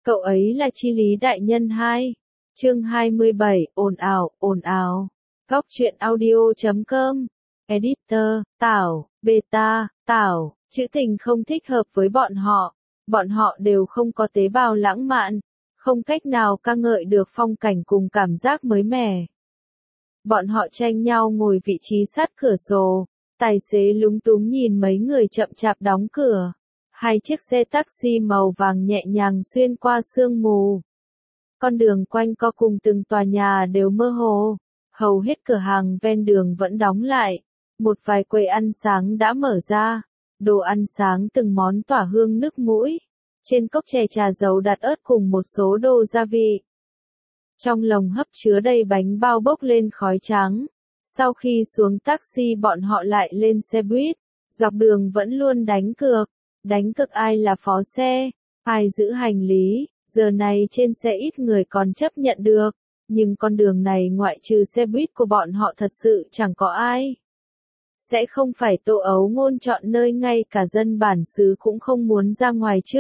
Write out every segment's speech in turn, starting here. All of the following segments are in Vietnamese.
Cậu ấy là Chi Lý đại nhân 2. Chương 27, ồn ào, ồn ào. Góc truyện audio.com. Editor, Tảo, Beta, Tảo, chữ tình không thích hợp với bọn họ. Bọn họ đều không có tế bào lãng mạn, không cách nào ca ngợi được phong cảnh cùng cảm giác mới mẻ. Bọn họ tranh nhau ngồi vị trí sát cửa sổ, tài xế lúng túng nhìn mấy người chậm chạp đóng cửa. Hai chiếc xe taxi màu vàng nhẹ nhàng xuyên qua sương mù. Con đường quanh co cùng từng tòa nhà đều mơ hồ, hầu hết cửa hàng ven đường vẫn đóng lại. Một vài quầy ăn sáng đã mở ra, đồ ăn sáng từng món tỏa hương nước mũi. Trên cốc chè trà dầu đặt ớt cùng một số đồ gia vị. Trong lồng hấp chứa đầy bánh bao bốc lên khói trắng. Sau khi xuống taxi bọn họ lại lên xe buýt, dọc đường vẫn luôn đánh cược. Đánh cược ai là phó xe, ai giữ hành lý, giờ này trên xe ít người còn chấp nhận được, nhưng con đường này ngoại trừ xe buýt của bọn họ thật sự chẳng có ai. Sẽ không phải Tô Ấu Ngôn chọn nơi ngay cả dân bản xứ cũng không muốn ra ngoài chứ?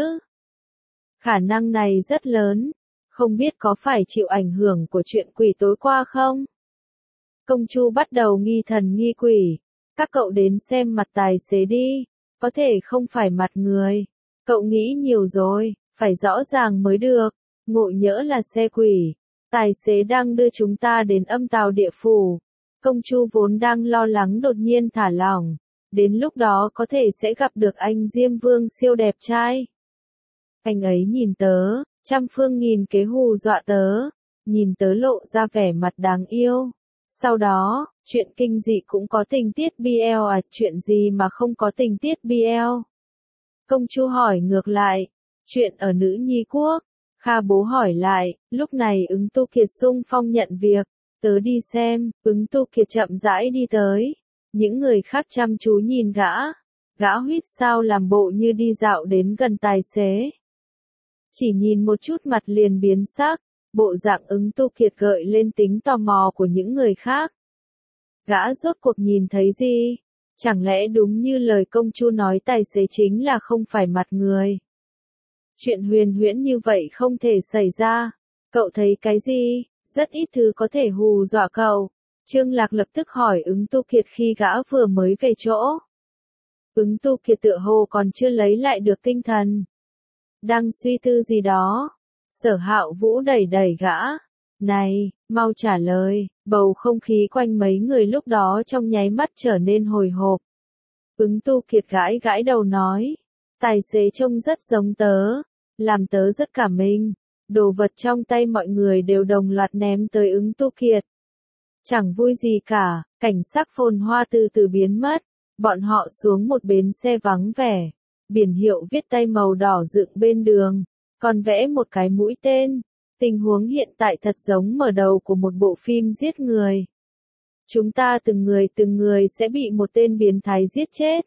Khả năng này rất lớn, không biết có phải chịu ảnh hưởng của chuyện quỷ tối qua không? Công Chu bắt đầu nghi thần nghi quỷ, các cậu đến xem mặt tài xế đi. Có thể không phải mặt người. Cậu nghĩ nhiều rồi, phải rõ ràng mới được. Ngộ nhỡ là xe quỷ. Tài xế đang đưa chúng ta đến âm tào địa phủ. Công Chu vốn đang lo lắng đột nhiên thả lỏng. Đến lúc đó có thể sẽ gặp được anh Diêm Vương siêu đẹp trai. Anh ấy nhìn tớ, trăm phương nghìn kế hù dọa tớ. Nhìn tớ lộ ra vẻ mặt đáng yêu. Sau đó, chuyện kinh dị cũng có tình tiết BL à, chuyện gì mà không có tình tiết BL? Công Chu hỏi ngược lại, chuyện ở nữ nhi quốc. Kha Bố hỏi lại, lúc này Ứng Tu Kiệt xung phong nhận việc, tớ đi xem. Ứng Tu Kiệt chậm rãi đi tới. Những người khác chăm chú nhìn gã. Gã huýt sao làm bộ như đi dạo đến gần tài xế. Chỉ nhìn một chút mặt liền biến sắc. Bộ dạng Ứng Tu Kiệt gợi lên tính tò mò của những người khác. Gã rốt cuộc nhìn thấy gì? Chẳng lẽ đúng như lời Công Chu nói tài xế chính là không phải mặt người? Chuyện huyền huyễn như vậy không thể xảy ra. Cậu thấy cái gì? Rất ít thứ có thể hù dọa cậu. Trương Lạc lập tức hỏi Ứng Tu Kiệt khi gã vừa mới về chỗ. Ứng Tu Kiệt tựa hồ còn chưa lấy lại được tinh thần. Đang suy tư gì đó. Sở Hạo Vũ đẩy đẩy gã. Này, mau trả lời. Bầu không khí quanh mấy người lúc đó trong nháy mắt trở nên hồi hộp. Ứng Tu Kiệt gãi gãi đầu nói. Tài xế trông rất giống tớ. Làm tớ rất cảm minh. Đồ vật trong tay mọi người đều đồng loạt ném tới Ứng Tu Kiệt. Chẳng vui gì cả, cảnh sắc phồn hoa từ từ biến mất. Bọn họ xuống một bến xe vắng vẻ. Biển hiệu viết tay màu đỏ dựng bên đường. Còn vẽ một cái mũi tên. Tình huống hiện tại thật giống mở đầu của một bộ phim giết người. Chúng ta từng người sẽ bị một tên biến thái giết chết.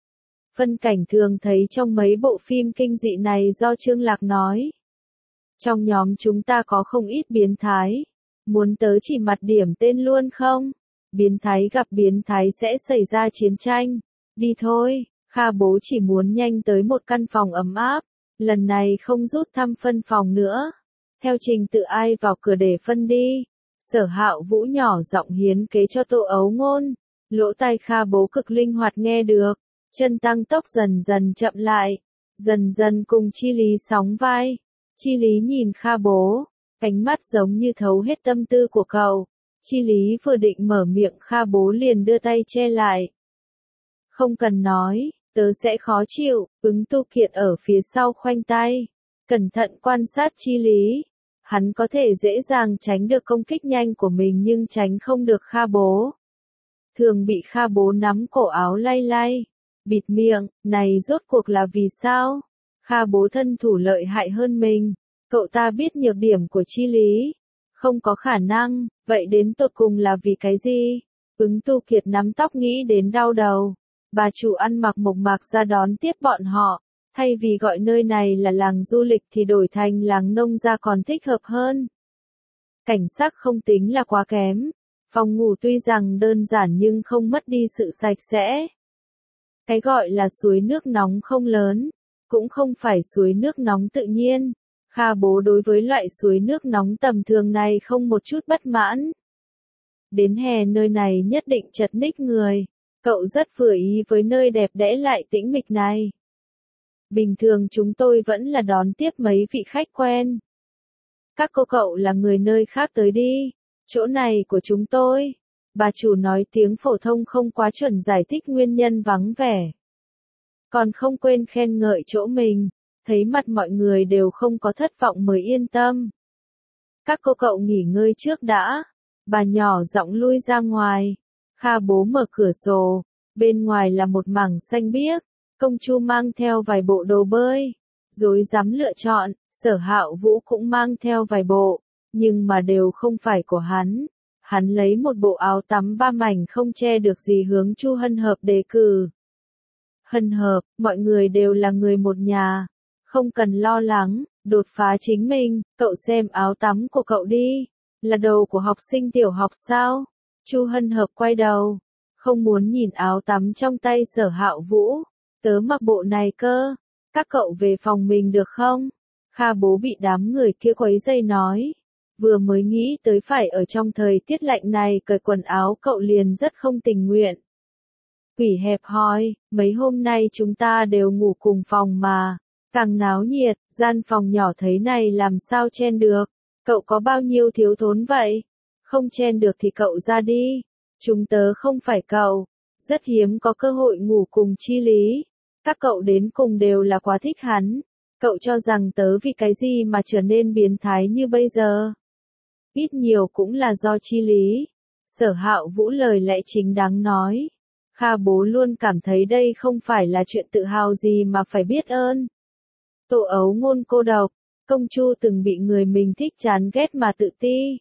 Phân cảnh thường thấy trong mấy bộ phim kinh dị này do Trương Lạc nói. Trong nhóm chúng ta có không ít biến thái. Muốn tớ chỉ mặt điểm tên luôn không? Biến thái gặp biến thái sẽ xảy ra chiến tranh. Đi thôi, Kha Bố chỉ muốn nhanh tới một căn phòng ấm áp. Lần này không rút thăm phân phòng nữa. Theo trình tự ai vào cửa để phân đi. Sở Hạo Vũ nhỏ giọng hiến kế cho Tô Ấu Ngôn. Lỗ tai Kha Bố cực linh hoạt nghe được. Chân tăng tốc dần dần chậm lại. Dần dần cùng Chi Lý sóng vai. Chi Lý nhìn Kha Bố. Ánh mắt giống như thấu hết tâm tư của cậu. Chi Lý vừa định mở miệng Kha Bố liền đưa tay che lại. Không cần nói. Tớ sẽ khó chịu. Ứng Tu Kiệt ở phía sau khoanh tay. Cẩn thận quan sát Chi Lý. Hắn có thể dễ dàng tránh được công kích nhanh của mình nhưng tránh không được Kha Bố. Thường bị Kha Bố nắm cổ áo lay lay. Bịt miệng, này rốt cuộc là vì sao? Kha Bố thân thủ lợi hại hơn mình. Cậu ta biết nhược điểm của Chi Lý. Không có khả năng, vậy đến tột cùng là vì cái gì? Ứng Tu Kiệt nắm tóc nghĩ đến đau đầu. Bà chủ ăn mặc mộc mạc ra đón tiếp bọn họ. Thay vì gọi nơi này là làng du lịch thì đổi thành làng nông gia còn thích hợp hơn. Cảnh sắc không tính là quá kém. Phòng ngủ tuy rằng đơn giản nhưng không mất đi sự sạch sẽ. Cái gọi là suối nước nóng không lớn. Cũng không phải suối nước nóng tự nhiên. Kha bố đối với loại suối nước nóng tầm thường này không một chút bất mãn. Đến hè nơi này nhất định chật ních người. Cậu rất vừa ý với nơi đẹp đẽ lại tĩnh mịch này. Bình thường chúng tôi vẫn là đón tiếp mấy vị khách quen. Các cô cậu là người nơi khác tới đi. Chỗ này của chúng tôi. Bà chủ nói tiếng phổ thông không quá chuẩn giải thích nguyên nhân vắng vẻ. Còn không quên khen ngợi chỗ mình. Thấy mặt mọi người đều không có thất vọng mới yên tâm. Các cô cậu nghỉ ngơi trước đã. Bà nhỏ giọng lui ra ngoài. Kha bố mở cửa sổ. Bên ngoài là một mảng xanh biếc. Công Chu mang theo vài bộ đồ bơi. Rối rắm lựa chọn. Sở Hạo Vũ cũng mang theo vài bộ. Nhưng mà đều không phải của hắn. Hắn lấy một bộ áo tắm 3 mảnh không che được gì hướng Chu Hân Hợp đề cử. Hân Hợp, mọi người đều là người một nhà. Không cần lo lắng, đột phá chính mình, cậu xem áo tắm của cậu đi. Là đồ của học sinh tiểu học sao? Chu Hân Hợp quay đầu. Không muốn nhìn áo tắm trong tay Sở Hạo Vũ. Tớ mặc bộ này cơ. Các cậu về phòng mình được không? Kha bố bị đám người kia quấy rầy nói. Vừa mới nghĩ tới phải ở trong thời tiết lạnh này cởi quần áo cậu liền rất không tình nguyện. Quỷ hẹp hòi, mấy hôm nay chúng ta đều ngủ cùng phòng mà. Càng náo nhiệt, gian phòng nhỏ thế này làm sao chen được. Cậu có bao nhiêu thiếu thốn vậy? Không chen được thì cậu ra đi. Chúng tớ không phải cậu. Rất hiếm có cơ hội ngủ cùng Chi Lý. Các cậu đến cùng đều là quá thích hắn. Cậu cho rằng tớ vì cái gì mà trở nên biến thái như bây giờ? Ít nhiều cũng là do Chi Lý. Sở Hạo Vũ lời lẽ chính đáng nói. Kha bố luôn cảm thấy đây không phải là chuyện tự hào gì mà phải biết ơn. Tổ ấu ngôn cô độc, Công Chu từng bị người mình thích chán ghét mà tự ti.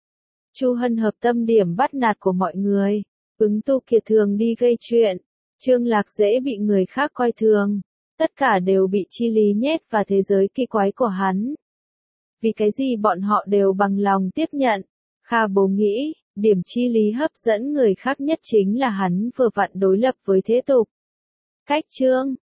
Chu Hân Hợp tâm điểm bắt nạt của mọi người. Ứng Tu Kiệt thường đi gây chuyện. Trương Lạc dễ bị người khác coi thường. Tất cả đều bị Chi Lý nhét vào thế giới kỳ quái của hắn. Vì cái gì bọn họ đều bằng lòng tiếp nhận? Kha bố nghĩ, điểm Chi Lý hấp dẫn người khác nhất chính là hắn vừa vặn đối lập với thế tục. Cách chương